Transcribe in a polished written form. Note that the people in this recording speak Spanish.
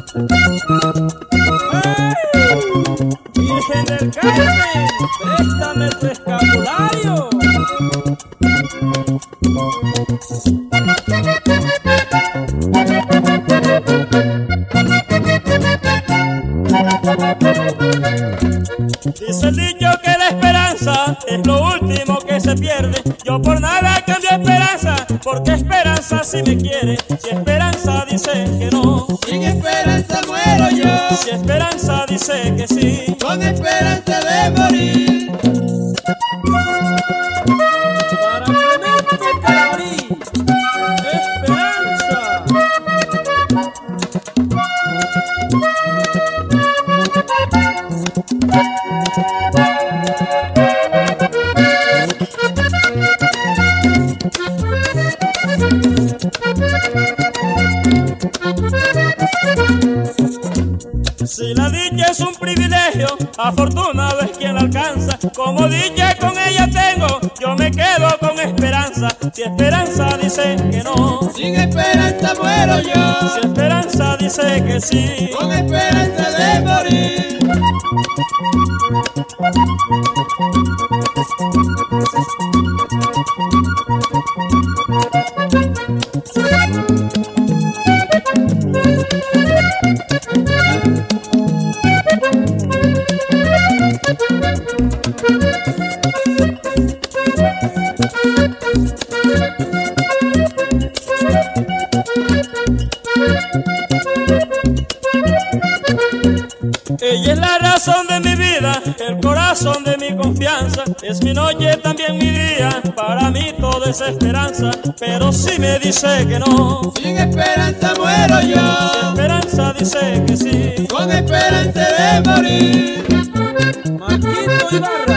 Virgen del Carmen, préstame tu escapulario. Dice el dicho que la esperanza es lo último que se pierde. Yo por nada cambio esperanza, porque esperanza sí me quiere. Si esperanza dice que no, sin esperanza muero yo. Si esperanza dice que sí, con esperanza de morir. Para Clemente Calabarí, esperanza. Si la dicha es un privilegio, afortunado es quien la alcanza. Como dicha con ella tengo, yo me quedo con esperanza. Si esperanza dice que no, sin esperanza muero yo. Si esperanza dice que sí, con esperanza de morir. Ella es la razón de mi vida, el corazón de mi confianza. Es mi noche, también mi día, para mí todo es esperanza. Pero si me dice que no, sin esperanza muero yo. Si esperanza dice que sí, con esperanza de morir. Marquito Ibarra.